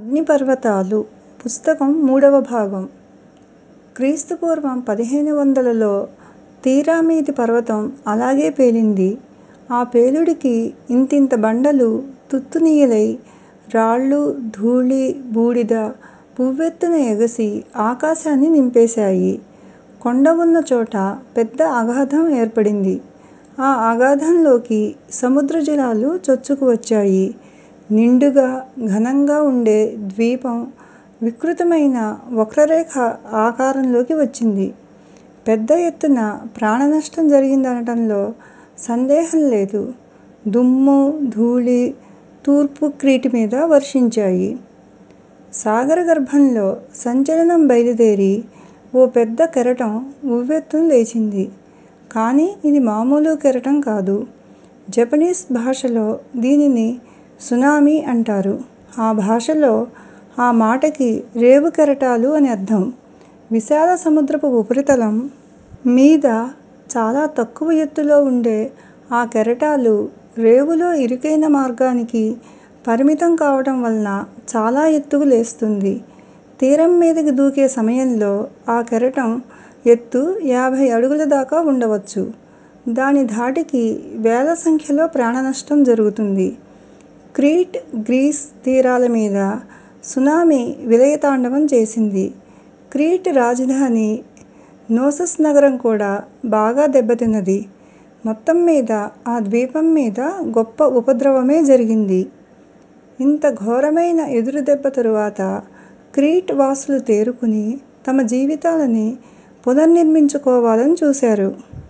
అగ్నిపర్వతాలు పుస్తకం 3వ భాగం. క్రీస్తుపూర్వం 1500లో తీరామీది పర్వతం అలాగే పేలింది. ఆ పేలుడికి ఇంతింత బండలు తుత్తునియలై రాళ్ళు, ధూళి, బూడిద ఉవ్వెత్తున ఎగసి ఆకాశాన్ని నింపేశాయి. కొండ ఉన్న చోట పెద్ద అగాధం ఏర్పడింది. ఆ అగాధంలోకి సముద్ర జలాలు చొచ్చుకు వచ్చాయి. నిండుగా, ఘనంగా ఉండే ద్వీపం వికృతమైన వక్రరేఖ ఆకారంలోకి వచ్చింది. పెద్ద ఎత్తున ప్రాణనష్టం జరిగిందనటంలో సందేహం లేదు. దుమ్ము, ధూళి తూర్పు క్రీట్ మీద వర్షించాయి. సాగర గర్భంలో సంచలనం బయలుదేరి ఓ పెద్ద కెరటం ఉవ్వెత్తున లేచింది. కానీ ఇది మామూలు కెరటం కాదు. జపనీస్ భాషలో దీనిని సునామీ అంటారు. ఆ భాషలో ఆ మాటకి రేవు కెరటాలు అని అర్థం. విశాల సముద్రపు ఉపరితలం మీద చాలా తక్కువ ఎత్తులో ఉండే ఆ కెరటాలు రేవులో ఇరుకైన మార్గానికి పరిమితం కావటం వలన చాలా ఎత్తుకు లేస్తుంది. తీరం మీదకి దూకే సమయంలో ఆ కెరటం ఎత్తు 50 అడుగుల దాకా ఉండవచ్చు. దాని ధాటికి వేల సంఖ్యలో ప్రాణనష్టం జరుగుతుంది. క్రీట్, గ్రీస్ తీరాల మీద సునామీ విలయతాండవం చేసింది. క్రీట్ రాజధాని నోసస్ నగరం కూడా బాగా దెబ్బతిన్నది. మొత్తం మీద ఆ ద్వీపం మీద గొప్ప ఉపద్రవమే జరిగింది. ఇంత ఘోరమైన ఎదురుదెబ్బ తరువాత క్రీట్ వాసులు తేరుకుని తమ జీవితాలని పునర్నిర్మించుకోవాలని చూశారు.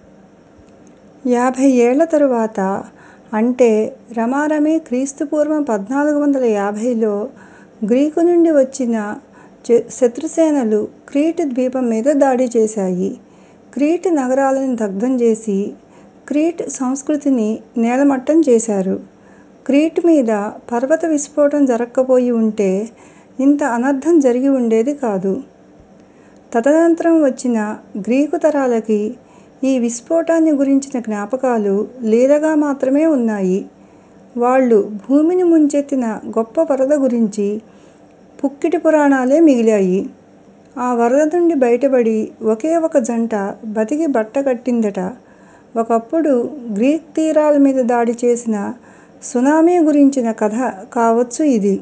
50 ఏళ్ల తరువాత అంటే రమారమి క్రీస్తుపూర్వం 1450లో గ్రీకు నుండి వచ్చిన శత్రుసేనలు క్రీట్ ద్వీపం మీద దాడి చేశాయి. క్రీట్ నగరాలను దగ్ధం చేసి క్రీట్ సంస్కృతిని నేలమట్టం చేశారు. క్రీట్ మీద పర్వత విస్ఫోటం జరక్కపోయి ఉంటే ఇంత అనర్థం జరిగి ఉండేది కాదు. తదనంతరం వచ్చిన గ్రీకు తరాలకి ఈ విస్ఫోటాన్ని గురించిన జ్ఞాపకాలు లీలగా మాత్రమే ఉన్నాయి. వాళ్ళు భూమిని ముంచెత్తిన గొప్ప వరద గురించి పుక్కిటి పురాణాలే మిగిలాయి. ఆ వరద నుండి బయటపడి ఒకే ఒక జంట బతికి బట్ట కట్టిందట. ఒకప్పుడు గ్రీక్ తీరాల మీద దాడి చేసిన సునామీ గురించిన కథ కావచ్చు ఇది.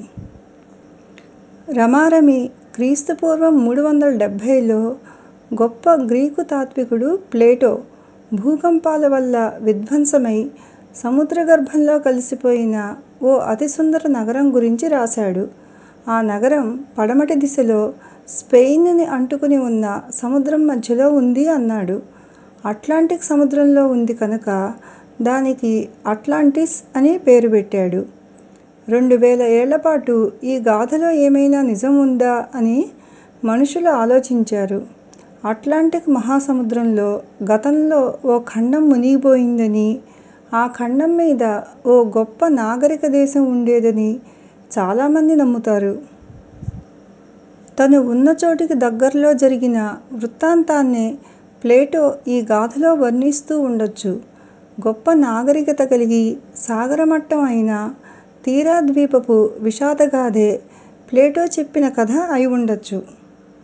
రమారమి క్రీస్తుపూర్వం 370లో గొప్ప గ్రీకు తాత్వికుడు ప్లేటో భూకంపాల వల్ల విధ్వంసమై సముద్రగర్భంలో కలిసిపోయిన ఓ అతి సుందర నగరం గురించి రాశాడు. ఆ నగరం పడమటి దిశలో స్పెయిన్ని అంటుకుని ఉన్న సముద్రం మధ్యలో ఉంది అన్నాడు. అట్లాంటిక్ సముద్రంలో ఉంది కనుక దానికి అట్లాంటిస్ అని పేరు పెట్టాడు. 2000 ఏళ్లపాటు ఈ గాథలో ఏమైనా నిజం ఉందా అని మనుషులు ఆలోచించారు. అట్లాంటిక్ మహాసముద్రంలో గతంలో ఓ ఖండం మునిగిపోయిందని, ఆ ఖండం మీద ఓ గొప్ప నాగరిక దేశం ఉండేదని చాలామంది నమ్ముతారు. తను ఉన్న చోటికి దగ్గర్లో జరిగిన వృత్తాంతాన్నే ప్లేటో ఈ గాథలో వర్ణిస్తూ ఉండొచ్చు. గొప్ప నాగరికత కలిగి సాగరమట్టం అయిన తీరా ద్వీపపు విషాదగాథే ప్లేటో చెప్పిన కథ అయి ఉండొచ్చు.